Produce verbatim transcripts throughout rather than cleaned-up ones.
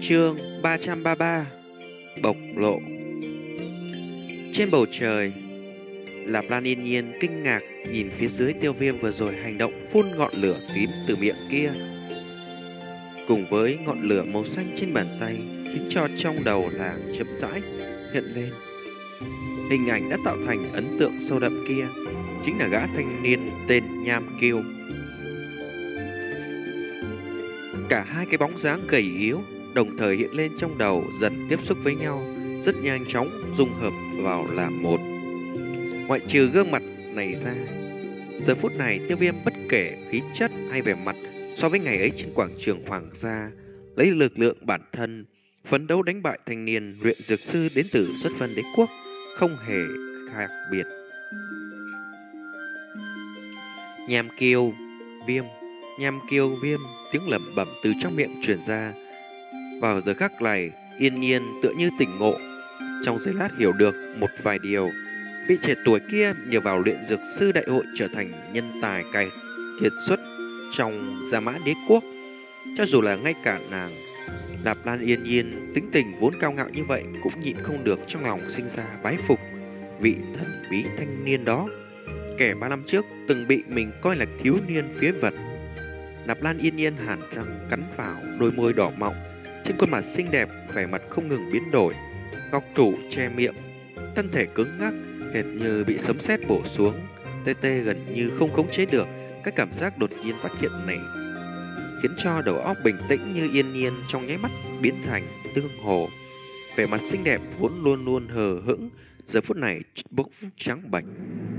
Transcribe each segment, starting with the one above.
Chương ba trăm ba mươi ba. Bộc lộ. Trên bầu trời, Lạp Lan yên nhiên kinh ngạc nhìn phía dưới Tiêu Viêm vừa rồi hành động phun ngọn lửa tím từ miệng kia, cùng với ngọn lửa màu xanh trên bàn tay, khiến cho trong đầu làng chậm rãi hiện lên hình ảnh đã tạo thành ấn tượng sâu đậm kia, chính là gã thanh niên tên Nham Kiêu. Cả hai cái bóng dáng gầy yếu đồng thời hiện lên trong đầu, dần tiếp xúc với nhau, rất nhanh chóng dung hợp vào làm một. Ngoại trừ gương mặt này ra, giờ phút này Tiêu Viêm bất kể khí chất hay vẻ mặt so với ngày ấy trên quảng trường Hoàng gia, lấy lực lượng bản thân phấn đấu đánh bại thanh niên luyện dược sư đến từ xuất vân đế quốc không hề khác biệt. Nham Kiêu Viêm, Nham Kiêu Viêm, tiếng lẩm bẩm từ trong miệng truyền ra. Vào giờ khắc này, yên nhiên tựa như tỉnh ngộ, trong giây lát hiểu được một vài điều. Vị trẻ tuổi kia nhờ vào luyện dược sư đại hội trở thành nhân tài cày kiệt xuất trong Gia Mã đế quốc. Cho dù là ngay cả nàng Lạp Lan yên nhiên tính tình vốn cao ngạo như vậy cũng nhịn không được trong lòng sinh ra bái phục vị thần bí thanh niên đó, kẻ ba năm trước từng bị mình coi là thiếu niên phế vật. Lạp Lan yên nhiên hàn răng cắn vào đôi môi đỏ mọng, trên khuôn mặt xinh đẹp vẻ mặt không ngừng biến đổi, ngọc thủ che miệng, thân thể cứng ngắc hệt như bị sấm sét bổ xuống, tê tê gần như không khống chế được. Cái cảm giác đột nhiên phát hiện này khiến cho đầu óc bình tĩnh như yên nhiên trong nháy mắt biến thành tương hồ. Vẻ mặt xinh đẹp vốn luôn luôn hờ hững, giờ phút này bốc trắng bệch.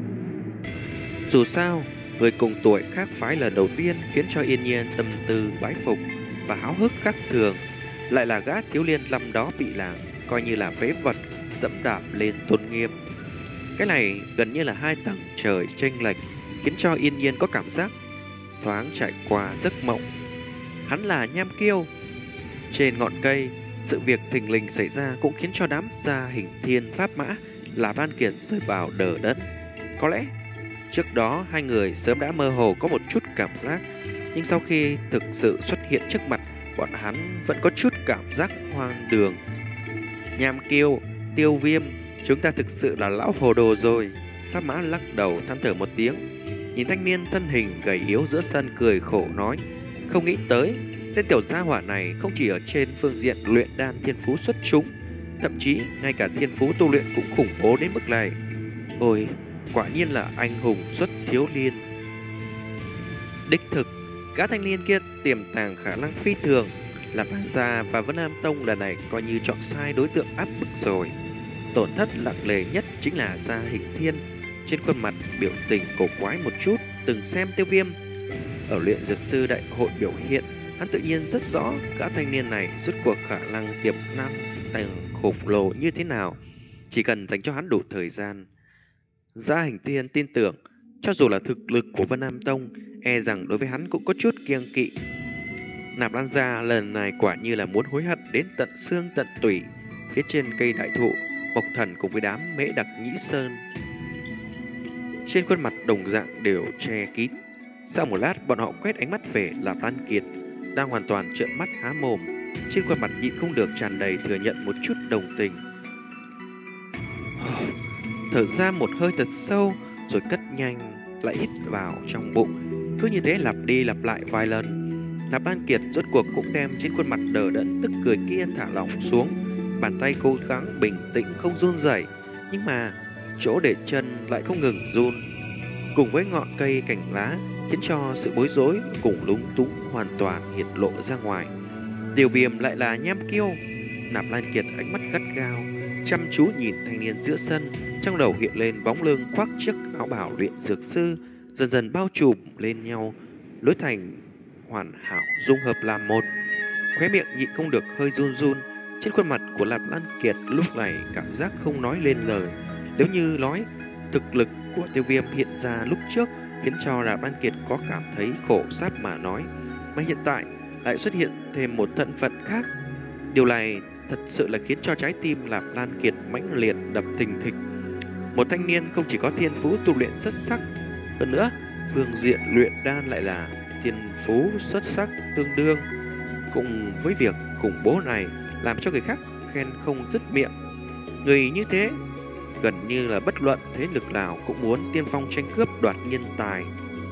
Dù sao, người cùng tuổi khác phái lần đầu tiên khiến cho yên nhiên tâm tư bái phục và háo hức khác thường, lại là gã thiếu niên năm đó bị làng coi như là phế vật dẫm đạp lên tôn nghiêm. Cái này gần như là hai tầng trời chênh lệch, khiến cho yên nhiên có cảm giác thoáng trải qua giấc mộng. Hắn là Nham Kiêu. Trên ngọn cây, sự việc thình lình xảy ra cũng khiến cho đám gia hình thiên pháp mã Lạp Lan Kiệt rơi vào đờ đẫn. Có lẽ trước đó hai người sớm đã mơ hồ có một chút cảm giác, nhưng sau khi thực sự xuất hiện trước mặt, bọn hắn vẫn có chút cảm giác hoang đường. Nham Kiêu, Tiêu Viêm, chúng ta thực sự là lão hồ đồ rồi. Pháp mã lắc đầu than thở một tiếng, nhìn thanh niên thân hình gầy yếu giữa sân cười khổ nói, không nghĩ tới tên tiểu gia hỏa này không chỉ ở trên phương diện luyện đan thiên phú xuất chúng, thậm chí ngay cả thiên phú tu luyện cũng khủng bố đến mức này. Ôi, quả nhiên là anh hùng xuất thiếu niên. Đích thực, gã thanh niên kia tiềm tàng khả năng phi thường. Lạp Lan gia và Vân Nam Tông lần này coi như chọn sai đối tượng áp bức rồi. Tổn thất nặng nề nhất chính là Gia Hình Thiên, trên khuôn mặt biểu tình cổ quái một chút. Từng xem Tiêu Viêm ở luyện dược sư đại hội biểu hiện, hắn tự nhiên rất rõ gã thanh niên này rốt cuộc khả năng tiềm năng tầng khủng lồ như thế nào, chỉ cần dành cho hắn đủ thời gian. Gia Hình Thiên tin tưởng, cho dù là thực lực của Vân Nam Tông, e rằng đối với hắn cũng có chút kiêng kỵ. Nạp Lan gia lần này quả như là muốn hối hận đến tận xương tận tủy. Phía trên cây đại thụ, Mộc Thần cùng với đám Mễ Đặc Nhĩ Sơn trên khuôn mặt đồng dạng đều che kín. Sau một lát, bọn họ quét ánh mắt về Lạp Lan Kiệt đang hoàn toàn trợn mắt há mồm, trên khuôn mặt nhịn không được tràn đầy thừa nhận một chút đồng tình. Thở ra một hơi thật sâu rồi cất nhanh lại hít vào trong bụng. Cứ như thế lặp đi lặp lại vài lần, Lạp Lan Kiệt rốt cuộc cũng đem trên khuôn mặt đờ đẫn tức cười kia thả lỏng xuống. Bàn tay cố gắng bình tĩnh không run rẩy, nhưng mà chỗ để chân lại không ngừng run, cùng với ngọn cây cành lá khiến cho sự bối rối cùng lúng túng hoàn toàn hiện lộ ra ngoài. Tiêu Viêm lại là Nham Kiêu. Nạp Lan Kiệt ánh mắt gắt gao chăm chú nhìn thanh niên giữa sân, trong đầu hiện lên bóng lưng khoác chiếc áo bào luyện dược sư dần dần bao trùm lên nhau, lối thành hoàn hảo dung hợp làm một. Khóe miệng nhịn không được hơi run run. Trên khuôn mặt của Lạp Lan Kiệt lúc này cảm giác không nói lên lời. Nếu như nói thực lực của Tiêu Viêm hiện ra lúc trước khiến cho Lạp Lan Kiệt có cảm thấy khổ sáp mà nói, mà hiện tại lại xuất hiện thêm một thân phận khác. Điều này thật sự là khiến cho trái tim Lạp Lan Kiệt mãnh liệt đập thình thịch. Một thanh niên không chỉ có thiên phú tu luyện xuất sắc, hơn nữa phương diện luyện đan lại là thiên phú xuất sắc tương đương. cùng với việc khủng bố này làm cho người khác khen không dứt miệng. Người như thế gần như là bất luận thế lực nào cũng muốn tiên phong tranh cướp đoạt nhân tài.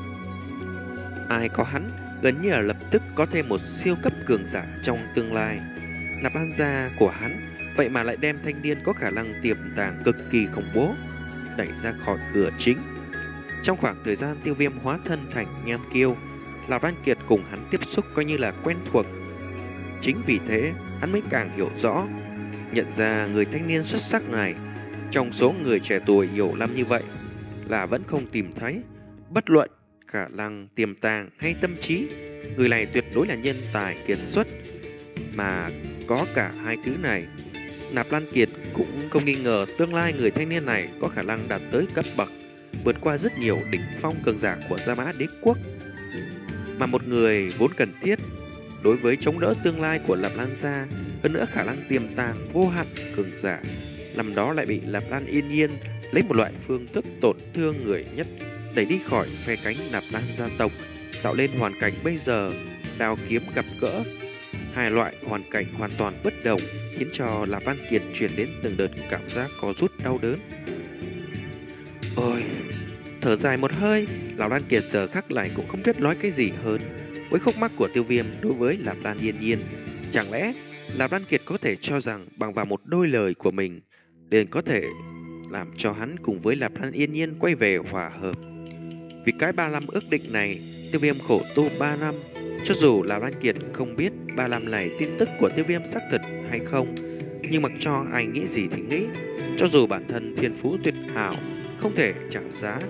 Ai có hắn gần như là lập tức có thêm một siêu cấp cường giả trong tương lai. Nạp Lan gia của hắn vậy mà lại đem thanh niên có khả năng tiềm tàng cực kỳ khủng bố đẩy ra khỏi cửa chính. Trong khoảng thời gian Tiêu Viêm hóa thân thành Nham Kiêu, Lạp Lan Kiệt cùng hắn tiếp xúc coi như là quen thuộc. Chính vì thế hắn mới càng hiểu rõ, nhận ra người thanh niên xuất sắc này trong số người trẻ tuổi hiểu lắm như vậy là vẫn không tìm thấy. Bất luận khả năng tiềm tàng hay tâm trí, người này tuyệt đối là nhân tài kiệt xuất. Mà có cả hai thứ này, Nạp Lan Kiệt cũng không nghi ngờ tương lai người thanh niên này có khả năng đạt tới cấp bậc vượt qua rất nhiều đỉnh phong cường giả của Gia Mã Đế quốc, mà một người vốn cần thiết đối với chống đỡ tương lai của Lạp Lan gia. Hơn nữa khả năng tiềm tàng vô hạn cường giả, năm đó lại bị Lạp Lan yên nhiên lấy một loại phương thức tổn thương người nhất đẩy đi khỏi phe cánh Nạp Lan gia tộc, tạo nên hoàn cảnh bây giờ đao kiếm gặp gỡ. Hai loại hoàn cảnh hoàn toàn bất đồng khiến cho Lạp Lan Kiệt truyền đến từng đợt cảm giác có rút đau đớn. Ôi, thở dài một hơi, Lạp Lan Kiệt giờ khắc lại cũng không biết nói cái gì hơn với khúc mắc của Tiêu Viêm đối với Lạp Lan yên nhiên. Chẳng lẽ Lạp Lan Kiệt có thể cho rằng bằng vào một đôi lời của mình liền có thể làm cho hắn cùng với Lạp Lan yên nhiên quay về hòa hợp? Vì cái ba năm ước định này, Tiêu Viêm khổ tu ba năm. Cho dù Lạp Lan Kiệt không biết ba năm này tin tức của Tiêu Viêm xác thực hay không, nhưng mặc cho ai nghĩ gì thì nghĩ, cho dù bản thân thiên phú tuyệt hảo không thể trả giá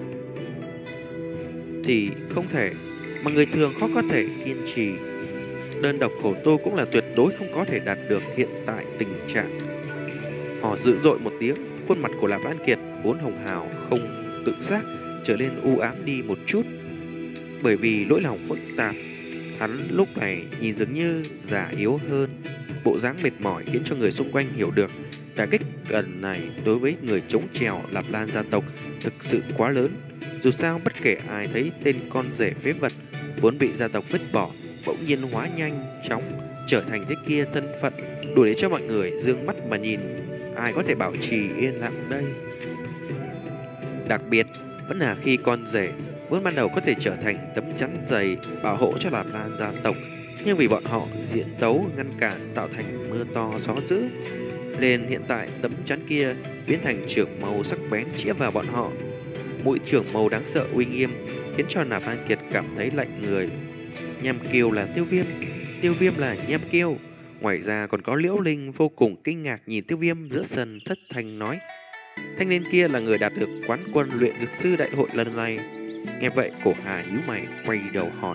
thì không thể, mà người thường khó có thể kiên trì. Đơn độc khổ tu cũng là tuyệt đối không có thể đạt được hiện tại tình trạng. Họ dữ dội một tiếng, khuôn mặt của Lạp Lan Kiệt vốn hồng hào không tự giác trở nên u ám đi một chút. Bởi vì nỗi lòng phức tạp, hắn lúc này nhìn dường như già yếu hơn. Bộ dáng mệt mỏi khiến cho người xung quanh hiểu được đả kích lần này đối với người chống chèo Lạp Lan gia tộc thực sự quá lớn. Dù sao bất kể ai thấy tên con rể phế vật vốn bị gia tộc vứt bỏ bỗng nhiên hóa nhanh chóng trở thành thế kia thân phận, đủ để cho mọi người dương mắt mà nhìn, ai có thể bảo trì yên lặng đây? Đặc biệt vẫn là khi con rể vốn ban đầu có thể trở thành tấm chắn dày bảo hộ cho Lạp Lan gia tộc, nhưng vì bọn họ diễn tấu ngăn cản tạo thành mưa to gió dữ, nên hiện tại tấm chắn kia biến thành trường mâu sắc bén chĩa vào bọn họ. Mũi trường mâu đáng sợ uy nghiêm khiến cho Nạp Lan Kiệt cảm thấy lạnh người. Nham Kiêu là Tiêu Viêm, Tiêu Viêm là Nham Kiêu. Ngoài ra còn có Liễu Linh vô cùng kinh ngạc nhìn Tiêu Viêm giữa sân thất thanh nói: thanh niên kia là người đạt được quán quân luyện dược sư đại hội lần này. Nghe vậy Cổ Hà nhíu mày quay đầu hỏi: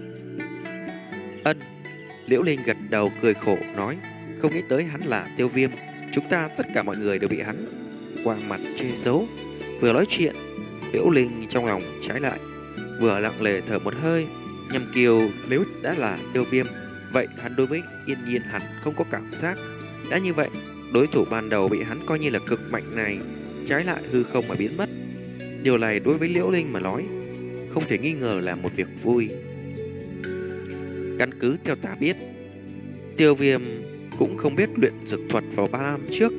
ân? Liễu Linh gật đầu cười khổ nói: không nghĩ tới hắn là Tiêu Viêm, chúng ta tất cả mọi người đều bị hắn quang mặt che giấu. Vừa nói chuyện, Liễu Linh trong lòng trái lại, vừa lặng lẽ thở một hơi. Nham Kiêu nếu đã là Tiêu Viêm, vậy hắn đối với Yên Nhiên hẳn không có cảm giác. Đã như vậy, đối thủ ban đầu bị hắn coi như là cực mạnh này, trái lại hư không mà biến mất. Điều này đối với Liễu Linh mà nói, không thể nghi ngờ là một việc vui. Căn cứ theo ta biết, Tiêu Viêm cũng không biết luyện dược thuật vào ba năm trước.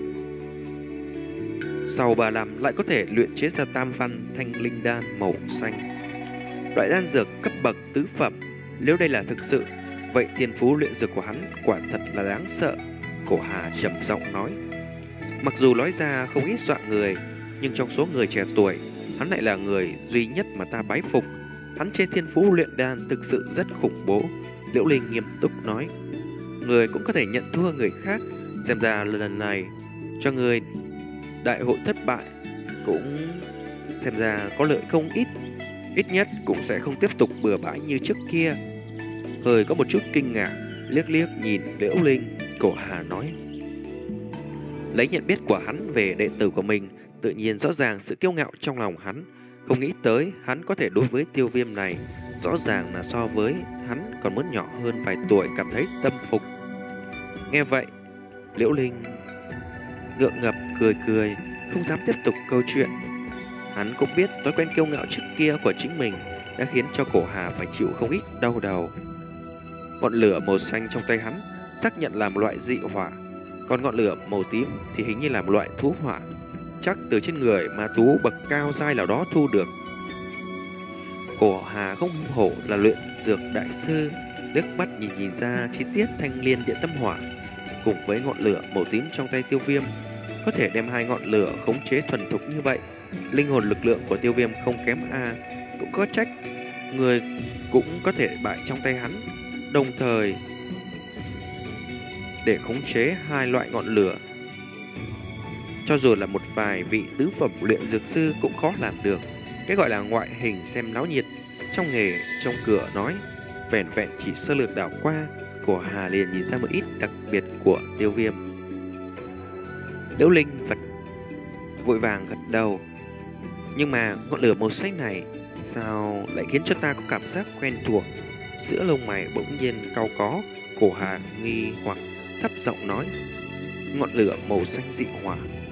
Sau ba năm lại có thể luyện chế ra tam văn thanh linh đan màu xanh, loại đan dược cấp bậc tứ phẩm. Nếu đây là thực sự, vậy thiên phú luyện dược của hắn quả thật là đáng sợ. Cổ Hà trầm giọng nói. Mặc dù nói ra không ít dọa người, nhưng trong số người trẻ tuổi, hắn lại là người duy nhất mà ta bái phục. Hắn trên thiên phú luyện đan thực sự rất khủng bố. Liễu Linh nghiêm túc nói: người cũng có thể nhận thua người khác, xem ra lần này cho người đại hội thất bại cũng xem ra có lợi không ít. Ít nhất cũng sẽ không tiếp tục bừa bãi như trước kia. Hơi có một chút kinh ngạc liếc liếc nhìn Liễu Linh, Cổ Hà nói: lấy nhận biết của hắn về đệ tử của mình, tự nhiên rõ ràng sự kiêu ngạo trong lòng hắn. Không nghĩ tới hắn có thể đối với Tiêu Viêm này, rõ ràng là so với hắn còn muốn nhỏ hơn vài tuổi, cảm thấy tâm phục. Nghe vậy, Liễu Linh ngượng ngập cười cười, không dám tiếp tục câu chuyện. Hắn cũng biết thói quen kiêu ngạo trước kia của chính mình đã khiến cho Cổ Hà phải chịu không ít đau đầu. Ngọn lửa màu xanh trong tay hắn xác nhận là một loại dị hỏa, còn ngọn lửa màu tím thì hình như là một loại thú hỏa, chắc từ trên người ma thú bậc cao giai nào đó thu được. Cổ Hà không hổ là luyện dược đại sư, liếc mắt nhìn nhìn ra chi tiết thanh liên địa tâm hỏa cùng với ngọn lửa màu tím trong tay Tiêu Viêm, có thể đem hai ngọn lửa khống chế thuần thục như vậy. Linh hồn lực lượng của Tiêu Viêm không kém a, cũng có trách người cũng có thể bại trong tay hắn, đồng thời để khống chế hai loại ngọn lửa. Cho dù là một vài vị tứ phẩm luyện dược sư cũng khó làm được. Cái gọi là ngoại hình xem náo nhiệt, trong nghề trong cửa nói, vẻn vẹn chỉ sơ lược đảo qua, Cổ Hà liền nhìn ra một ít đặc biệt của Tiêu Viêm. Liễu Linh vật vội vàng gật đầu. Nhưng mà ngọn lửa màu xanh này sao lại khiến cho ta có cảm giác quen thuộc? Giữa lông mày bỗng nhiên cau có. Cổ Hà nghi hoặc thấp giọng nói, ngọn lửa màu xanh dị hỏa.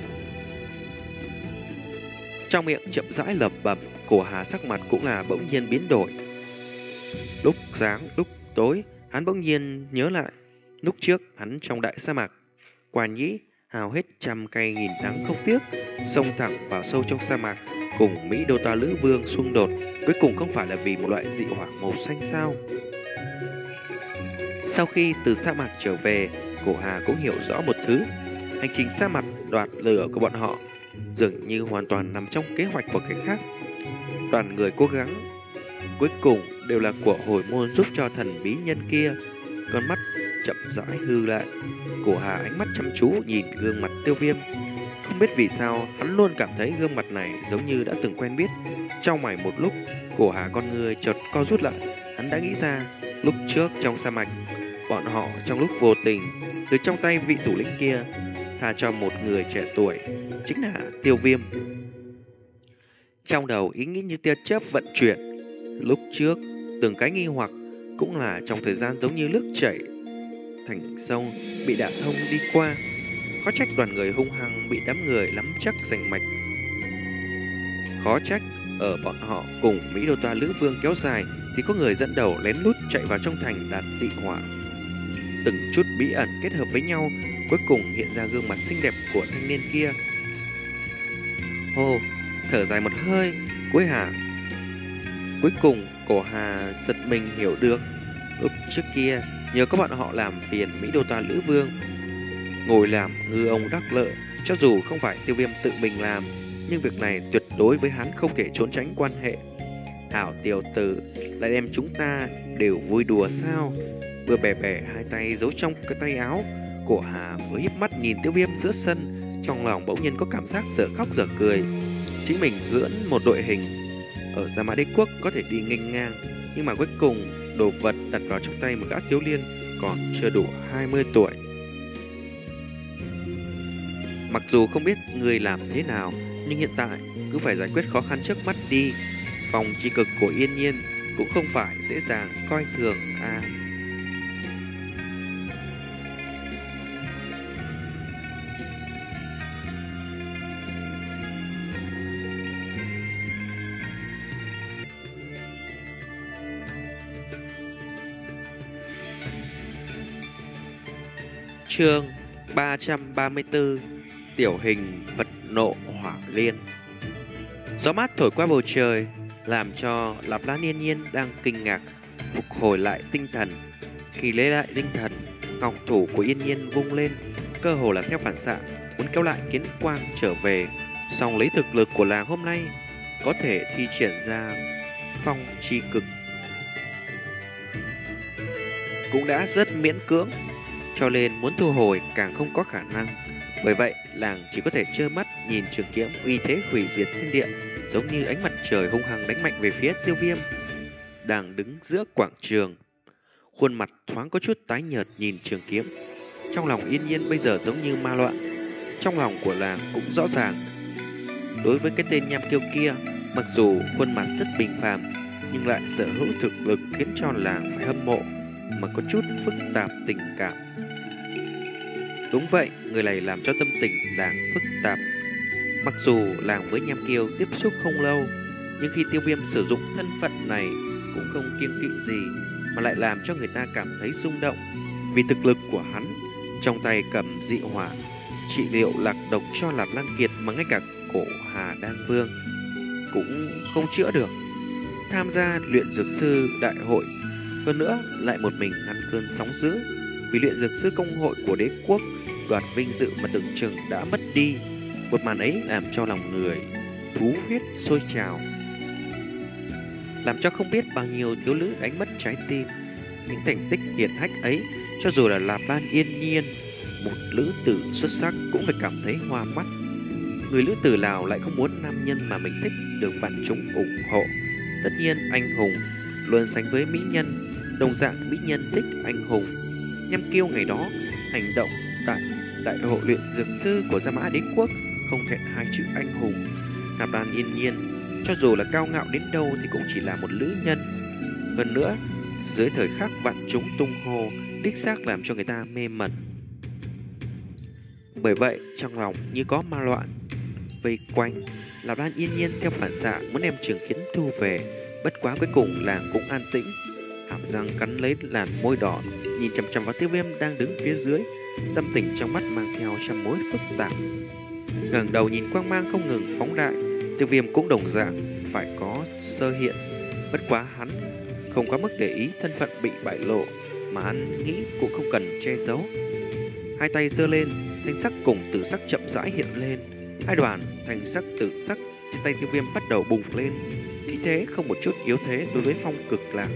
Trong miệng chậm rãi lẩm bẩm, Cổ Hà sắc mặt cũng là bỗng nhiên biến đổi. Lúc sáng lúc tối, hắn bỗng nhiên nhớ lại lúc trước hắn trong đại sa mạc Quan Nhĩ hào hết trăm cây nghìn đắng không tiếc, xông thẳng vào sâu trong sa mạc cùng Mỹ Đô Ta Lữ Vương xung đột, cuối cùng không phải là vì một loại dị hỏa màu xanh sao? Sau khi từ sa mạc trở về, Cổ Hà cũng hiểu rõ một thứ, hành trình sa mạc đoạt lửa của bọn họ dường như hoàn toàn nằm trong kế hoạch của cái khác. Đoàn người cố gắng cuối cùng đều là của hồi môn giúp cho thần bí nhân kia. Con mắt chậm rãi hư lại, Cổ Hà ánh mắt chăm chú nhìn gương mặt Tiêu Viêm. Không biết vì sao hắn luôn cảm thấy gương mặt này giống như đã từng quen biết. Trong mày một lúc, Cổ Hà con người chợt co rút lại. Hắn đã nghĩ ra lúc trước trong sa mạc, bọn họ trong lúc vô tình từ trong tay vị thủ lĩnh kia tha cho một người trẻ tuổi, chính là Tiêu Viêm. Trong đầu ý nghĩ như tia chớp vận chuyển. Lúc trước từng cái nghi hoặc cũng là trong thời gian giống như nước chảy thành sông bị đả thông đi qua. Khó trách đoàn người hung hăng bị đám người nắm chắc giành mạch. Khó trách ở bọn họ cùng Mỹ Đô Ta Lữ Vương kéo dài thì có người dẫn đầu lén lút chạy vào trong thành đạt dị hỏa. Từng chút bí ẩn kết hợp với nhau, cuối cùng hiện ra gương mặt xinh đẹp của thanh niên kia. Hô, thở dài một hơi, cuối hà Cuối cùng Cổ Hà giật mình hiểu được, lúc trước kia nhờ có bọn họ làm phiền Mỹ Đô Ta Lữ Vương, ngồi làm ngư ông đắc lợi. Cho dù không phải Tiêu Viêm tự mình làm, nhưng việc này tuyệt đối với hắn không thể trốn tránh quan hệ. Hảo tiểu tử, lại đem chúng ta đều vui đùa sao? Vừa bẻ bẻ hai tay giấu trong cái tay áo, Cổ Hà vừa híp mắt nhìn Tiêu Viêm giữa sân, trong lòng bỗng nhiên có cảm giác dở khóc dở cười. Chính mình dưỡng một đội hình ở Gia Mã Đế Quốc có thể đi nghênh ngang, nhưng mà cuối cùng đồ vật đặt vào trong tay một gã thiếu niên còn chưa đủ hai mươi tuổi. Mặc dù không biết người làm thế nào, nhưng hiện tại cứ phải giải quyết khó khăn trước mắt đi. Phòng chi cực của Yên Nhiên cũng không phải dễ dàng coi thường a. À. Chương ba trăm ba mươi tư, tiểu hình vật nộ hỏa liên. Gió mát thổi qua bầu trời, làm cho Lạp Lan Yên Nhiên đang kinh ngạc phục hồi lại tinh thần. Khi lấy lại tinh thần, ngọc thủ của Yên Nhiên vung lên, cơ hồ là theo phản xạ muốn kéo lại kiến quang trở về. Song lấy thực lực của làng hôm nay, có thể thi triển ra phong chi cực cũng đã rất miễn cưỡng, cho nên muốn thu hồi càng không có khả năng. Bởi vậy, làng chỉ có thể trơ mắt nhìn trường kiếm uy thế hủy diệt thiên địa, giống như ánh mặt trời hung hăng đánh mạnh về phía Tiêu Viêm đang đứng giữa quảng trường. Khuôn mặt thoáng có chút tái nhợt nhìn trường kiếm. Trong lòng Yên Nhiên bây giờ giống như ma loạn. Trong lòng của làng cũng rõ ràng, đối với cái tên nham kiêu kia, mặc dù khuôn mặt rất bình phàm, nhưng lại sở hữu thực lực khiến cho làng phải hâm mộ, mà có chút phức tạp tình cảm. Đúng vậy, người này làm cho tâm tình làng phức tạp. Mặc dù làng với nham kiêu tiếp xúc không lâu, nhưng khi Tiêu Viêm sử dụng thân phận này cũng không kiêng kỵ gì. mà lại làm cho người ta cảm thấy rung động. Vì thực lực của hắn, trong tay cầm dị hỏa trị liệu lạc độc cho Lạp Lan Kiệt mà ngay cả Cổ Hà Đan Vương cũng không chữa được. Tham gia luyện dược sư đại hội, hơn nữa lại một mình ngăn cơn sóng dữ, vì luyện dược sư công hội của đế quốc đoạt vinh dự mà tưởng chừng đã mất đi. Một màn ấy làm cho lòng người thú huyết sôi trào, làm cho không biết bao nhiêu thiếu nữ đánh mất trái tim. Những thành tích hiển hách ấy, cho dù là Lạp Lan Yên Nhiên, một nữ tử xuất sắc, cũng phải cảm thấy hoa mắt. Người nữ tử nào lại không muốn nam nhân mà mình thích được vạn chúng ủng hộ? Tất nhiên anh hùng luôn sánh với mỹ nhân, đồng dạng mỹ nhân thích anh hùng. Nhâm Kiêu ngày đó hành động tại đại hội luyện dược sư của Gia Mã Đế quốc không thẹn hai chữ anh hùng. Lạp Lan Yên Nhiên cho dù là cao ngạo đến đâu thì cũng chỉ là một nữ nhân. Hơn nữa, dưới thời khắc vạn chúng tung hô, đích xác làm cho người ta mê mẩn. Bởi vậy, trong lòng như có ma loạn vây quanh, Lạp Lan Yên Nhiên theo phản xạ muốn đem trường kiếm thu về. Bất quá cuối cùng làng cũng an tĩnh, hàm răng cắn lấy làn môi đỏ, nhìn chằm chằm vào Tiêu Viêm đang đứng phía dưới, tâm tình trong mắt mang theo trăm mối phức tạp. Ngẩng đầu nhìn quang mang không ngừng phóng đại, Tiêu Viêm cũng đồng dạng phải có sơ hiện. Bất quá hắn không có mức để ý thân phận bị bại lộ, mà hắn nghĩ cũng không cần che giấu. Hai tay giơ lên, thanh sắc cùng tử sắc chậm rãi hiện lên. Hai đoàn thanh sắc tử sắc trên tay Tiêu Viêm bắt đầu bùng lên, khí thế không một chút yếu thế đối với phong cực lạc.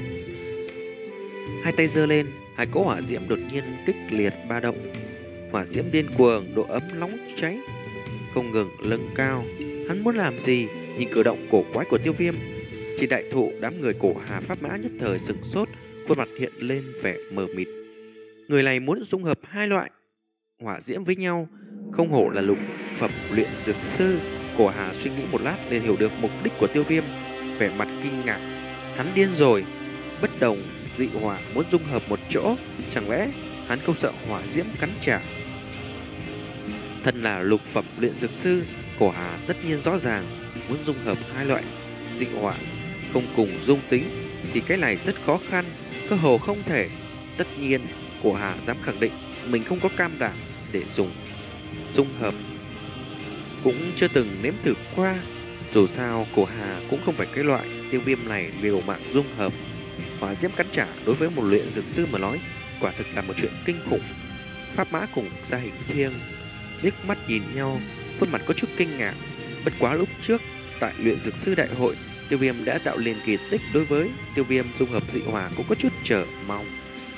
Hai tay giơ lên, hai cỗ hỏa diễm đột nhiên kịch liệt ba động. Hỏa diễm điên cuồng, độ ấm nóng cháy không ngừng nâng cao. Hắn muốn làm gì? Nhìn cử động cổ quái của Tiêu Viêm, chỉ đại thụ đám người Cổ Hà Pháp Mã nhất thời sửng sốt, khuôn mặt hiện lên vẻ mờ mịt. Người này muốn dung hợp hai loại hỏa diễm với nhau, không hổ là lục phẩm luyện dược sư. Cổ Hà suy nghĩ một lát liền hiểu được mục đích của Tiêu Viêm, vẻ mặt kinh ngạc. Hắn điên rồi, bất đồng dị hỏa muốn dung hợp một chỗ, chẳng lẽ hắn không sợ hỏa diễm cắn trả? Thân là lục phẩm luyện dược sư, Cổ Hà tất nhiên rõ ràng muốn dung hợp hai loại dị hỏa không cùng dung tính thì cái này rất khó khăn, cơ hồ không thể. Tất nhiên Cổ Hà dám khẳng định mình không có cam đảm để dùng dung hợp, cũng chưa từng nếm thử qua. Dù sao Cổ Hà cũng không phải cái loại Tiêu Viêm này liều mạng dung hợp. Hỏa diễm cắn trả đối với một luyện dược sư mà nói quả thực là một chuyện kinh khủng. Pháp Mã cùng Gia Hình Thiêng liếc mắt nhìn nhau, khuôn mặt có chút kinh ngạc. Bất quá lúc trước tại luyện dược sư đại hội, Tiêu Viêm đã tạo liền kỳ tích, đối với Tiêu Viêm dung hợp dị hỏa cũng có chút chờ mong.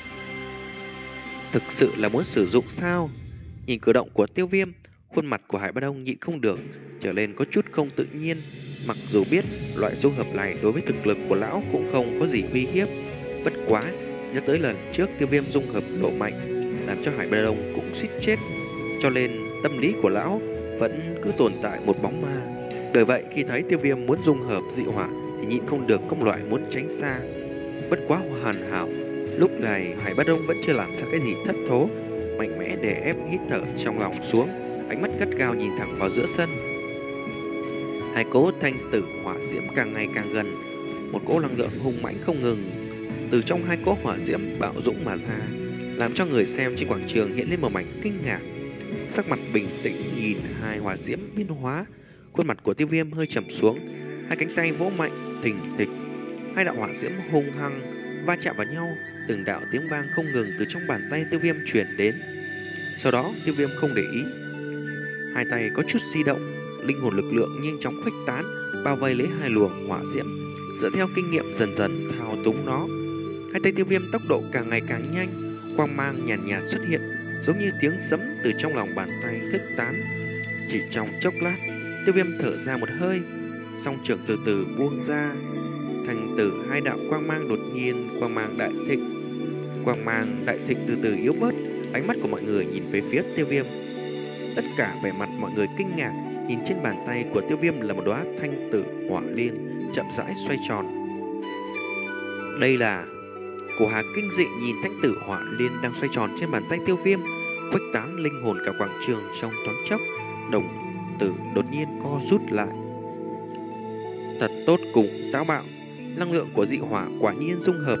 Thực sự là muốn sử dụng sao? Nhìn cử động của Tiêu Viêm, khuôn mặt của Hải Ba Đông nhịn không được trở lên có chút không tự nhiên. Mặc dù biết loại dung hợp này đối với thực lực của lão cũng không có gì uy hiếp, bất quá nhớ tới lần trước Tiêu Viêm dung hợp độ mạnh làm cho Hải Ba Đông cũng suýt chết, cho nên tâm lý của lão vẫn cứ tồn tại một bóng ma. Bởi vậy khi thấy Tiêu Viêm muốn dung hợp dị hỏa thì nhịn không được có một loại muốn tránh xa. Bất quá hoàn hảo, lúc này Hải Ba Đông vẫn chưa làm ra cái gì thất thố, mạnh mẽ đè ép hít thở trong lòng xuống, ánh mắt gắt gao nhìn thẳng vào giữa sân. Hai cỗ thanh tử hỏa diễm càng ngày càng gần, một cỗ năng lượng hung mãnh không ngừng từ trong hai cỗ hỏa diễm bạo dũng mà ra, làm cho người xem trên quảng trường hiện lên một mảnh kinh ngạc. Sắc mặt bình tĩnh nhìn hai hỏa diễm biến hóa, khuôn mặt của Tiêu Viêm hơi trầm xuống, hai cánh tay vỗ mạnh thình thịch, hai đạo hỏa diễm hung hăng va chạm vào nhau, từng đạo tiếng vang không ngừng từ trong bàn tay Tiêu Viêm truyền đến. Sau đó Tiêu Viêm không để ý, hai tay có chút di động, linh hồn lực lượng nhanh chóng khuếch tán, bao vây lấy hai luồng hỏa diễm, dựa theo kinh nghiệm dần dần thao túng nó. Hai tay Tiêu Viêm tốc độ càng ngày càng nhanh, quang mang nhàn nhạt, nhạt xuất hiện, giống như tiếng sấm từ trong lòng bàn tay khuếch tán. Chỉ trong chốc lát, Tiêu Viêm thở ra một hơi, song trưởng từ từ buông ra, thành từ hai đạo quang mang đột nhiên quang mang đại thịnh. Quang mang đại thịnh từ từ yếu bớt, ánh mắt của mọi người nhìn về phía Tiêu Viêm. Tất cả vẻ mặt mọi người kinh ngạc, nhìn trên bàn tay của Tiêu Viêm là một đóa thanh tử hỏa liên chậm rãi xoay tròn. Đây là Cổ Hà kinh dị nhìn thanh tử hỏa liên đang xoay tròn trên bàn tay Tiêu Viêm, khuếch tán linh hồn cả quảng trường trong thoáng chốc. Đồng tử đột nhiên co rút lại. Thật tốt cùng táo bạo, năng lượng của dị hỏa quả nhiên dung hợp,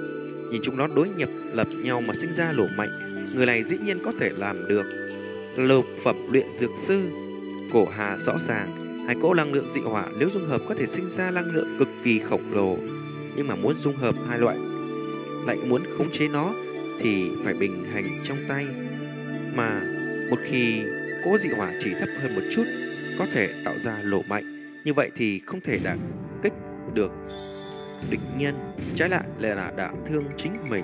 nhìn chúng nó đối nhập lập nhau mà sinh ra lỗ mạnh. Người này dĩ nhiên có thể làm được. Lục phẩm luyện dược sư. Cổ Hà rõ ràng, hai cỗ năng lượng dị hỏa nếu dung hợp có thể sinh ra năng lượng cực kỳ khổng lồ. Nhưng mà muốn dung hợp hai loại, lại muốn khống chế nó thì phải bình hành trong tay. Mà một khi cỗ dị hỏa chỉ thấp hơn một chút có thể tạo ra lỗ mạnh, như vậy thì không thể đả kích được địch nhân, trái lại là đả thương chính mình.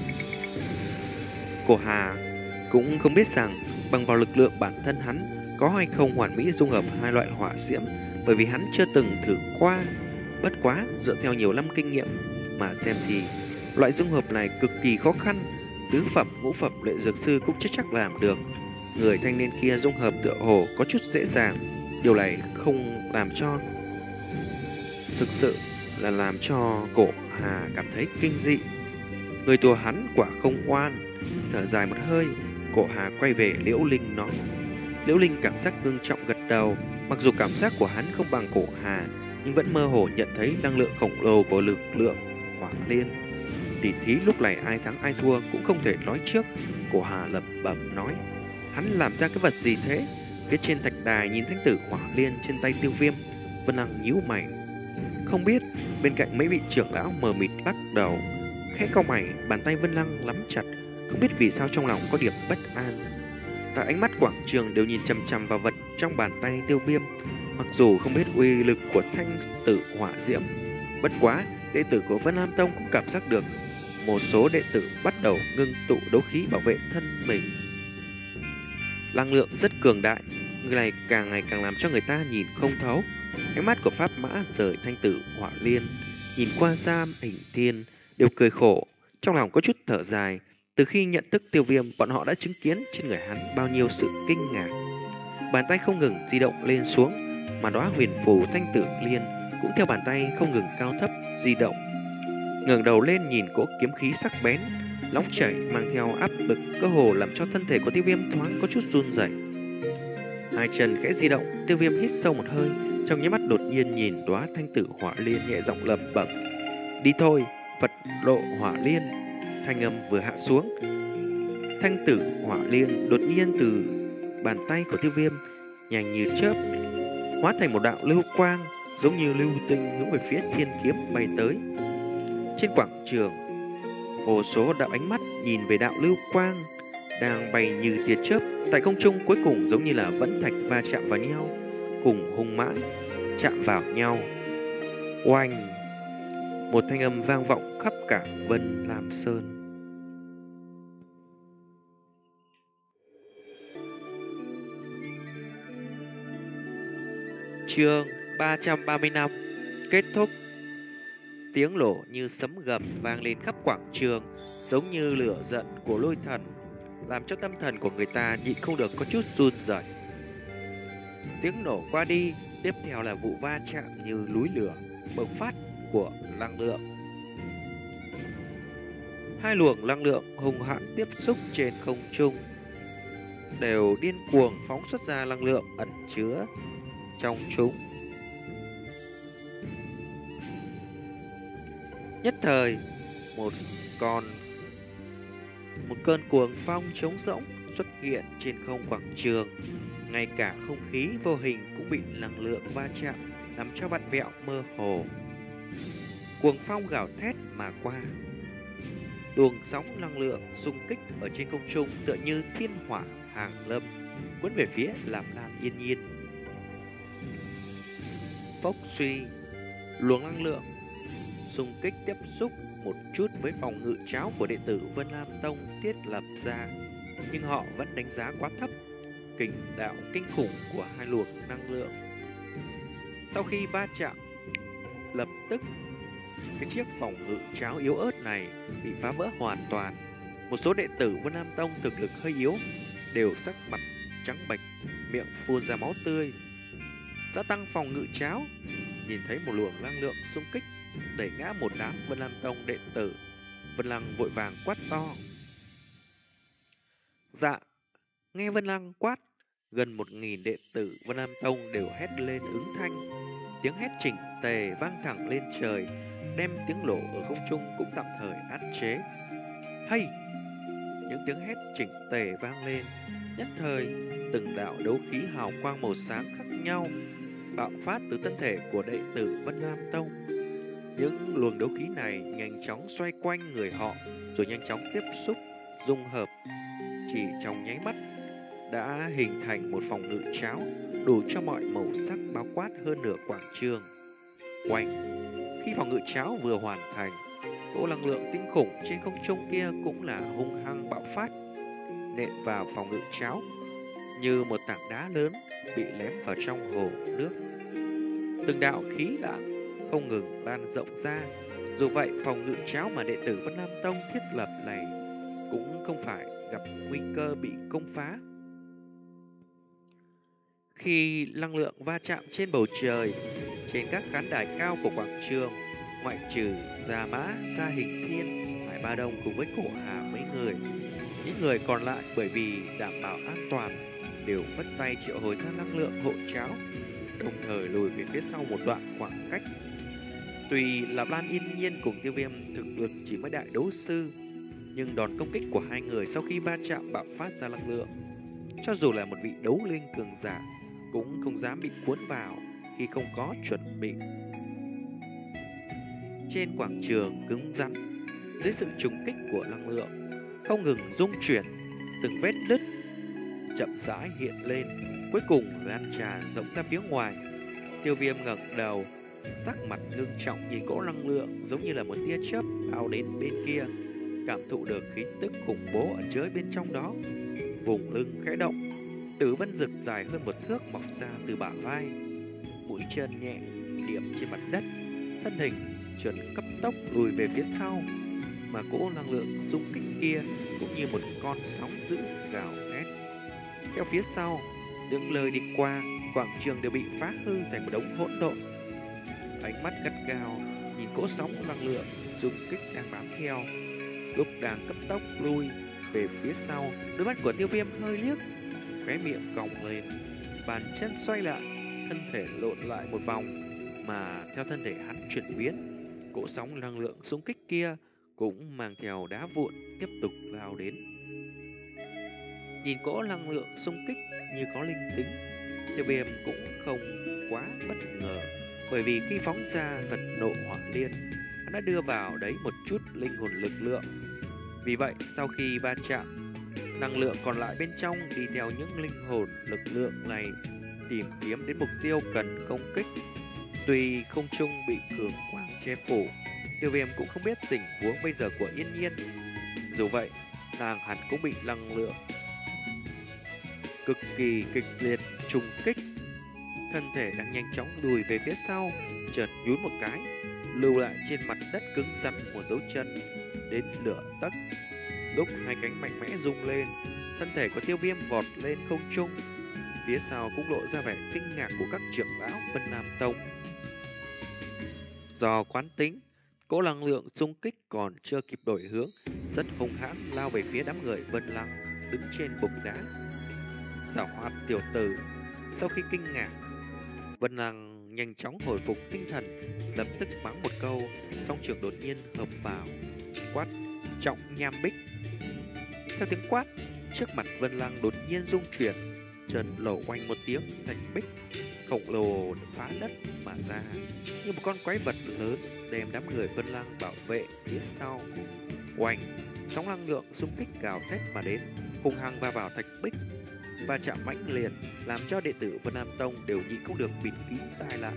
Cổ Hà cũng không biết rằng bằng vào lực lượng bản thân hắn có hay không hoàn mỹ dung hợp hai loại hỏa diễm, bởi vì hắn chưa từng thử qua. Bất quá dựa theo nhiều năm kinh nghiệm mà xem thì loại dung hợp này cực kỳ khó khăn, tứ phẩm ngũ phẩm luyện dược sư cũng chưa chắc làm được. Người thanh niên kia dung hợp tựa hồ có chút dễ dàng, điều này không làm cho thực sự là làm cho Cổ Hà cảm thấy kinh dị. Người tùa hắn quả không oan. Thở dài một hơi, Cổ Hà quay về Liễu Linh nói. Liễu Linh cảm giác ngưng trọng gật đầu. Mặc dù cảm giác của hắn không bằng Cổ Hà, nhưng vẫn mơ hồ nhận thấy năng lượng khổng lồ của lực lượng hỏa liên. Tỷ thí lúc này ai thắng ai thua cũng không thể nói trước. Cổ Hà lẩm bẩm nói, hắn làm ra cái vật gì thế? Phía trên thạch đài nhìn thánh tử hỏa liên trên tay Tiêu Viêm, Vân Lăng nhíu mày. Không biết. Bên cạnh mấy vị trưởng lão mờ mịt lắc đầu. Khẽ cau mày, bàn tay Vân Lăng nắm chặt, không biết vì sao trong lòng có điểm bất an. Cả ánh mắt quảng trường đều nhìn chằm chằm vào vật trong bàn tay Tiêu Viêm. Mặc dù không biết uy lực của thanh tử hỏa diễm, bất quá đệ tử của Vân Lam Tông cũng cảm giác được một số đệ tử bắt đầu ngưng tụ đấu khí bảo vệ thân mình. Năng lượng rất cường đại, người này càng ngày càng làm cho người ta nhìn không thấu. Ánh mắt của Pháp Mã rời thanh tử hỏa liên, nhìn qua Giam Hình Thiên đều cười khổ, trong lòng có chút thở dài. Từ khi nhận thức Tiêu Viêm, bọn họ đã chứng kiến trên người hắn bao nhiêu sự kinh ngạc. Bàn tay không ngừng di động lên xuống, mà đóa huyền phù thanh tử liên cũng theo bàn tay không ngừng cao thấp di động. Ngẩng đầu lên nhìn cỗ kiếm khí sắc bén, nóng chảy mang theo áp lực, cơ hồ làm cho thân thể của Tiêu Viêm thoáng có chút run rẩy. Hai chân khẽ di động, Tiêu Viêm hít sâu một hơi, trong nháy mắt đột nhiên nhìn đóa thanh tử hỏa liên nhẹ giọng lẩm bẩm: "Đi thôi, Phật độ hỏa liên." Thanh âm vừa hạ xuống, thanh tử hỏa liên đột nhiên từ bàn tay của Tiêu Viêm nhanh như chớp hóa thành một đạo lưu quang, giống như lưu tinh hướng về phía thiên kiếm bay tới. Trên quảng trường, vô số đạo ánh mắt nhìn về đạo lưu quang đang bay như tia chớp tại không trung, cuối cùng giống như là vẫn thạch va chạm vào nhau, cùng hung mãnh chạm vào nhau. Oanh! Một thanh âm vang vọng khắp cả Vân Lam Sơn. Chương ba trăm ba mươi lăm kết thúc. Tiếng nổ như sấm gầm vang lên khắp quảng trường, giống như lửa giận của lôi thần, làm cho tâm thần của người ta nhịn không được có chút run rẩy. Tiếng nổ qua đi, tiếp theo là vụ va chạm như núi lửa bộc phát của năng lượng. Hai luồng năng lượng hùng hãn tiếp xúc trên không trung, đều điên cuồng phóng xuất ra năng lượng ẩn chứa trong chúng. Nhất thời, một con một cơn cuồng phong trống rỗng xuất hiện trên không quảng trường. Ngay cả không khí vô hình cũng bị năng lượng va chạm làm cho vặn vẹo mơ hồ. Cuồng phong gào thét mà qua, luồng sóng năng lượng xung kích ở trên không trung tựa như thiên hỏa hàng lâm, cuốn về phía Làm Lan Yên Nhiên. Phốc suy, luồng năng lượng xung kích tiếp xúc một chút với phòng ngự cháo của đệ tử Vân Lam Tông thiết lập ra, nhưng họ vẫn đánh giá quá thấp kình đạo kinh khủng của hai luồng năng lượng. Sau khi va chạm, lập tức cái chiếc phòng ngự cháo yếu ớt này bị phá vỡ hoàn toàn. Một số đệ tử Vân Lam Tông thực lực hơi yếu đều sắc mặt trắng bệch, miệng phun ra máu tươi. Gia tăng phòng ngự cháo, nhìn thấy một luồng năng lượng xung kích đẩy ngã một đám Vân Lam Tông đệ tử, Vân Lăng vội vàng quát to: "Dạ!" Nghe Vân Lăng quát, gần một nghìn đệ tử Vân Lam Tông đều hét lên ứng thanh. Tiếng hét chỉnh tề vang thẳng lên trời, đem tiếng nổ ở không trung cũng tạm thời áp chế. Hay! Những tiếng hét chỉnh tề vang lên, nhất thời từng đạo đấu khí hào quang màu sáng khác nhau bạo phát từ thân thể của đệ tử Vân Lam Tông. Những luồng đấu khí này nhanh chóng xoay quanh người họ, rồi nhanh chóng tiếp xúc, dung hợp. Chỉ trong nháy mắt đã hình thành một phòng ngự cháo đủ cho mọi màu sắc bao quát hơn nửa quảng trường. Oanh! Khi phòng ngự cháo vừa hoàn thành, cỗ năng lượng kinh khủng trên không trung kia cũng là hung hăng bạo phát, nện vào phòng ngự cháo như một tảng đá lớn bị ném vào trong hồ nước. Từng đạo khí lãng không ngừng lan rộng ra. Dù vậy, phòng ngự cháo mà đệ tử Vân Lam Tông thiết lập này cũng không phải gặp nguy cơ bị công phá. Khi năng lượng va chạm trên bầu trời, trên các khán đài cao của quảng trường, ngoại trừ Gia Mã, Gia Hình Thiên, Hải Ba Đông cùng với Cổ Hà mấy người, những người còn lại bởi vì đảm bảo an toàn đều vất tay triệu hồi ra năng lượng hộ cháo, đồng thời lùi về phía sau một đoạn khoảng cách. Tuy là Lan Yên Nhiên cùng Tiêu Viêm thực lực chỉ mới đại đấu sư, nhưng đòn công kích của hai người sau khi va chạm bạo phát ra năng lượng, cho dù là một vị đấu linh cường giả cũng không dám bị cuốn vào khi không có chuẩn bị. Trên quảng trường cứng rắn, dưới sự trùng kích của năng lượng không ngừng rung chuyển, từng vết nứt chậm rãi hiện lên, cuối cùng lan tràn rộng ra phía ngoài. Tiêu Viêm ngẩng đầu, sắc mặt ngưng trọng nhìn cỗ năng lượng giống như là một tia chớp lao đến bên kia, cảm thụ được khí tức khủng bố ở chứa bên trong đó. Vùng lưng khẽ động, Tử Vân Dực dài hơn một thước mọc ra từ bả vai, mũi chân nhẹ điểm trên mặt đất, thân hình chuẩn cấp tốc lùi về phía sau, mà cỗ năng lượng xung kích kia cũng như một con sóng dữ gào thét. Theo phía sau, những lời đi qua, quảng trường đều bị phá hư thành một đống hỗn độn. Ánh mắt gắt gao nhìn cỗ sóng năng lượng xung kích đang bám theo, lúc đang cấp tốc lui về phía sau, đôi mắt của Tiêu Viêm hơi liếc, khóe miệng cong lên, bàn chân xoay lại, thân thể lộn lại một vòng, mà theo thân thể hắn chuyển biến, cỗ sóng năng lượng xung kích kia cũng mang theo đá vụn tiếp tục lao đến. Nhìn cỗ năng lượng xung kích như có linh tính, Tiêu Viêm cũng không quá bất ngờ, bởi vì khi phóng ra vật nộ hỏa liên, hắn đã đưa vào đấy một chút linh hồn lực lượng. Vì vậy, sau khi va chạm, năng lượng còn lại bên trong đi theo những linh hồn lực lượng này tìm kiếm đến mục tiêu cần công kích. Tuy không trung bị cường quang che phủ, Tiêu Viêm cũng không biết tình huống bây giờ của Yên Nhiên. Dù vậy, nàng hẳn cũng bị năng lượng cực kỳ kịch liệt trùng kích. Thân thể đang nhanh chóng lùi về phía sau, chợt nhún một cái, lưu lại trên mặt đất cứng rắn một dấu chân đến nửa tấc. Lúc hai cánh mạnh mẽ rung lên, thân thể của Tiêu Viêm vọt lên không trung. Phía sau cũng lộ ra vẻ kinh ngạc của các trưởng lão Vân Nam Tông. Do quán tính, cỗ năng lượng xung kích còn chưa kịp đổi hướng, rất hung hãn lao về phía đám người Vân Lăng đứng trên bục đá. Giảo hoạt tiểu tử! Sau khi kinh ngạc, Vân Lăng nhanh chóng hồi phục tinh thần, lập tức mắng một câu, song trường đột nhiên hợp vào, quát trọng nham bích. Theo tiếng quát, trước mặt Vân Lăng đột nhiên rung chuyển, trần lổ oanh một tiếng, thạch bích khổng lồ phá đất mà ra, như một con quái vật lớn đem đám người Vân Lăng bảo vệ phía sau. Oanh, sóng năng lượng xung kích gào thét mà đến, hung hăng va vào thạch bích, va chạm mãnh liệt làm cho đệ tử Vân Nam Tông đều nhịn không được bịt kín tai lại.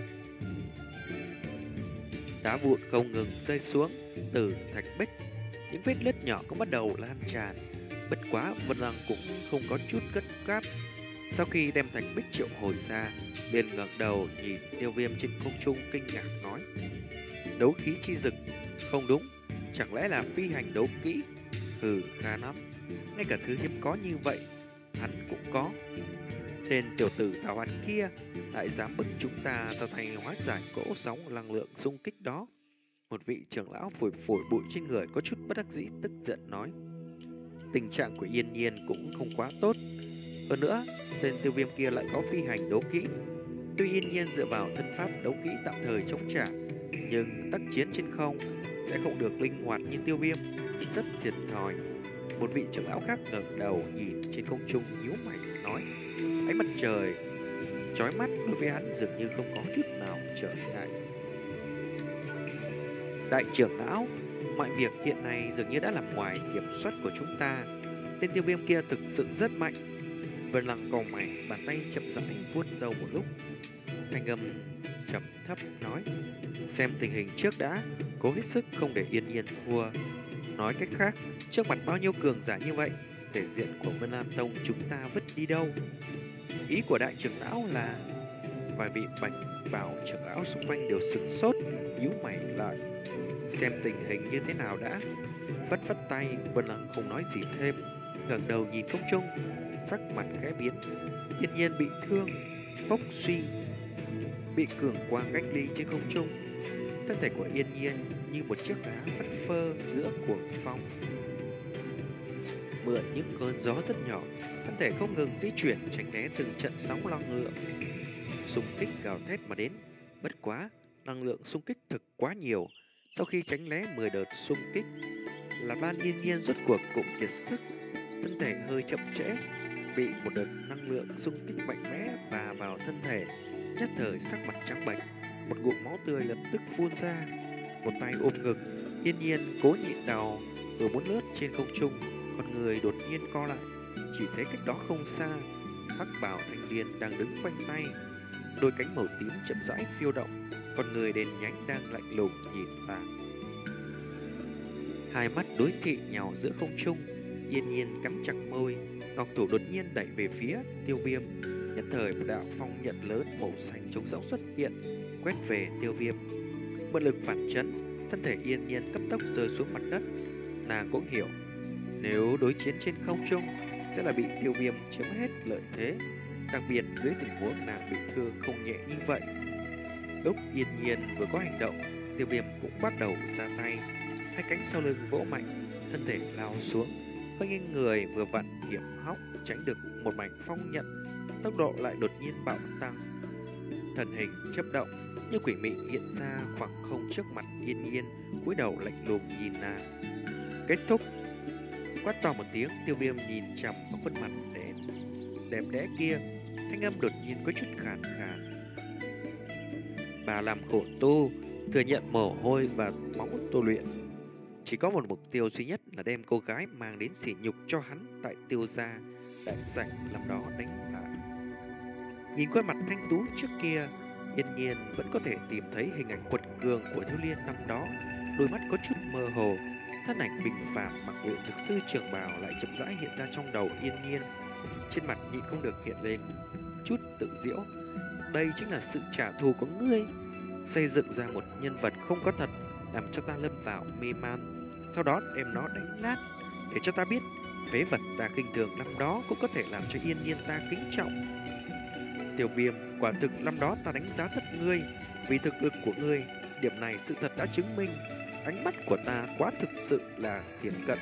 Đá vụn không ngừng rơi xuống từ thạch bích, những vết nứt nhỏ cũng bắt đầu lan tràn. Bất quá Vân Lăng cũng không có chút gấp gáp. Sau khi đem thạch bích triệu hồi ra, liền ngẩng đầu nhìn Tiêu Viêm trên không trung kinh ngạc nói: đấu khí chi dực? Không đúng, chẳng lẽ là phi hành đấu kỹ? Ừ, khá lắm, ngay cả thứ hiếm có như vậy hắn cũng có. Tên tiểu tử giàu hoạt kia lại dám bức chúng ta ra tay hóa giải cỗ sóng năng lượng xung kích đó. Một vị trưởng lão phủi phủi bụi trên người có chút bất đắc dĩ tức giận nói: tình trạng của Yên Nhiên cũng không quá tốt. Hơn nữa, tên Tiêu Viêm kia lại có phi hành đấu kỹ. Tuy Yên Nhiên dựa vào thân pháp đấu kỹ tạm thời chống trả, nhưng tác chiến trên không sẽ không được linh hoạt như Tiêu Viêm, rất thiệt thòi. Một vị trưởng lão khác ngẩng đầu nhìn trên không trung nhíu mày nói, ánh mặt trời chói mắt đối với hắn dường như không có chút nào trở ngại. Đại trưởng lão, mọi việc hiện nay dường như đã nằm ngoài kiểm soát của chúng ta. Tên Tiêu Viêm kia thực sự rất mạnh. Vân Lăng cau mày, bàn tay chậm rãi vuốt râu một lúc, thanh âm trầm thấp nói, xem tình hình trước đã, cố hết sức không để Yên Nhiên thua. Nói cách khác, trước mặt bao nhiêu cường giả như vậy, thể diện của Vân Lam Tông chúng ta vứt đi đâu? Ý của đại trưởng lão là... Vài vị bạch bào trưởng lão xung quanh đều sửng sốt, nhíu mày lại, xem tình hình như thế nào đã. Vất vất tay, Vân Lăng không nói gì thêm, ngẩng đầu nhìn không trung, sắc mặt khẽ biến. Yên Nhiên bị thương, phốc suy, bị cường quang cách ly trên không trung. Thân thể của Yên Nhiên như một chiếc lá phất phơ giữa cuồng phong. Mượn những cơn gió rất nhỏ, thân thể không ngừng di chuyển tránh né từng trận sóng năng lượng xung kích gào thét mà đến. Bất quá, năng lượng xung kích thực quá nhiều. Sau khi tránh né mười đợt xung kích, là Ban Yên Nhiên rốt cuộc cũng kiệt sức, thân thể hơi chậm trễ, bị một đợt năng lượng xung kích mạnh mẽ và vào thân thể, nhất thời sắc mặt trắng bệch, một ngụm máu tươi lập tức phun ra. Một tay ôm ngực, Yên Nhiên cố nhịn đau, vừa muốn lướt trên không trung, con người đột nhiên co lại, chỉ thấy cách đó không xa, hắc bào thanh niên đang đứng khoanh tay, đôi cánh màu tím chậm rãi phiêu động, con người đèn nhánh đang lạnh lùng nhìn ta. Hai mắt đối thị nhau giữa không trung, Yên Nhiên cắn chặt môi, ngọc thủ đột nhiên đẩy về phía Tiêu Viêm. Nhất thời một đạo phong nhận lớn màu xanh trống rỗng xuất hiện, quét về Tiêu Viêm. Một lực phản chấn, thân thể Yên Nhiên cấp tốc rơi xuống mặt đất. Nàng cũng hiểu, nếu đối chiến trên không trung sẽ là bị Tiêu Viêm chiếm hết lợi thế, đặc biệt dưới tình huống nàng bị thương không nhẹ như vậy. Lúc Yên Nhiên vừa có hành động, Tiêu Viêm cũng bắt đầu ra tay, hai cánh sau lưng vỗ mạnh, thân thể lao xuống, hơi nghiêng người vừa vặn hiểm hóc tránh được một mảnh phong nhận, tốc độ lại đột nhiên bạo tăng. Thân hình chớp động như quỷ mị hiện ra khoảng không trước mặt Yên Nhiên, cúi đầu lạnh lùng nhìn nàng. Kết thúc. Quát to một tiếng, Tiêu Viêm nhìn chằm vào khuôn mặt đẹp đẹp đẽ kia, thanh âm đột nhiên có chút khàn khàn. Bà làm khổ tu, thừa nhận mồ hôi và máu tu luyện, chỉ có một mục tiêu duy nhất là đem cô gái mang đến sỉ nhục cho hắn tại Tiêu gia đại sảnh làm đó đánh lại. Nhìn khuôn mặt thanh tú trước kia, Yên Nhiên vẫn có thể tìm thấy hình ảnh quật cường của thiếu liên năm đó, đôi mắt có chút mơ hồ, thân ảnh bình phàm mặc luyện dược sư trường bào lại chậm rãi hiện ra trong đầu Yên Nhiên. Trên mặt nhịn không được hiện lên chút tự giễu. Đây chính là sự trả thù của ngươi, xây dựng ra một nhân vật không có thật, làm cho ta lâm vào mê man, sau đó đem nó đánh nát, để cho ta biết phế vật ta khinh thường năm đó cũng có thể làm cho Yên Nhiên ta kính trọng. Tiêu Viêm, quả thực năm đó ta đánh giá thấp ngươi, vì thực lực của ngươi, điểm này sự thật đã chứng minh. Ánh mắt của ta quá thực sự là thiển cận.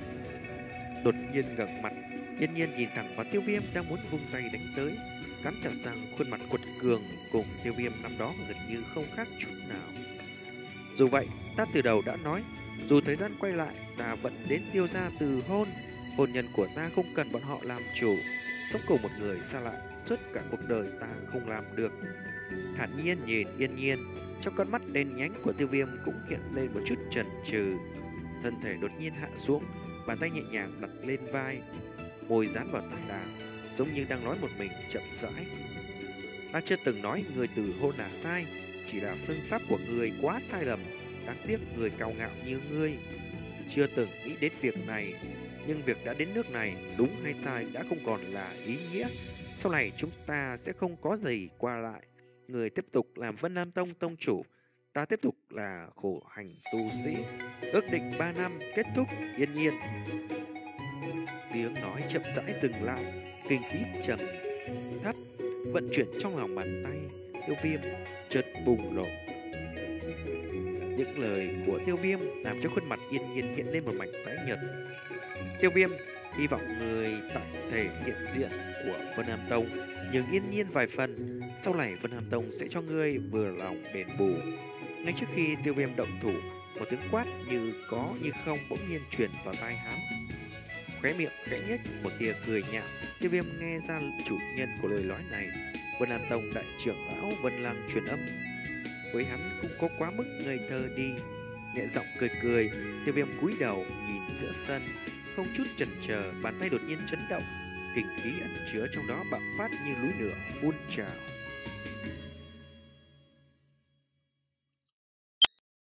Đột nhiên ngẩng mặt, Yên Nhiên nhìn thẳng vào Tiêu Viêm đang muốn vung tay đánh tới, cắn chặt răng, khuôn mặt quật cường cùng Tiêu Viêm năm đó gần như không khác chút nào. Dù vậy, ta từ đầu đã nói, dù thời gian quay lại, ta vẫn đến Tiêu gia từ hôn. Hôn nhân của ta không cần bọn họ làm chủ, sống cùng một người xa lạ suốt cả cuộc đời ta không làm được. Thản nhiên nhìn Yên Nhiên, trong con mắt đen nhánh của Tiêu Viêm cũng hiện lên một chút chần chừ. Thân thể đột nhiên hạ xuống, bàn tay nhẹ nhàng đặt lên vai, môi dán vào tai nàng, giống như đang nói một mình chậm rãi. Ta chưa từng nói người từ hôn là sai, chỉ là phương pháp của người quá sai lầm. Đáng tiếc người cao ngạo như ngươi chưa từng nghĩ đến việc này. Nhưng việc đã đến nước này, đúng hay sai đã không còn là ý nghĩa. Sau này chúng ta sẽ không có gì qua lại. Người tiếp tục làm Vân Nam Tông tông chủ, ta tiếp tục là khổ hành tu sĩ. Ước định ba năm kết thúc. Yên Nhiên. Tiếng nói chậm rãi dừng lại, kinh khí trầm thấp vận chuyển trong lòng bàn tay. Tiêu Viêm chợt bùng nổ. Những lời của Tiêu Viêm làm cho khuôn mặt Yên Nhiên hiện lên một mảnh tái nhợt. Tiêu Viêm, hy vọng người tại thể hiện diện của Vân Nam Tông nhưng Yên Nhiên vài phần, sau này Vân Nam Tông sẽ cho ngươi vừa lòng đền bù. Ngay trước khi Tiêu Viêm động thủ, một tiếng quát như có như không bỗng nhiên truyền vào tai hắn. Khóe miệng khẽ nhếch một tia cười nhạo, Tiêu Viêm nghe ra chủ nhân của lời nói này, Vân An Tông đại trưởng lão Vân Lăng truyền âm. Với hắn cũng có quá mức ngây thơ đi. Nhẹ giọng cười cười, Tiêu Viêm cúi đầu nhìn giữa sân, không chút chần chờ, bàn tay đột nhiên chấn động, kình khí ẩn chứa trong đó bạo phát như núi lửa phun trào.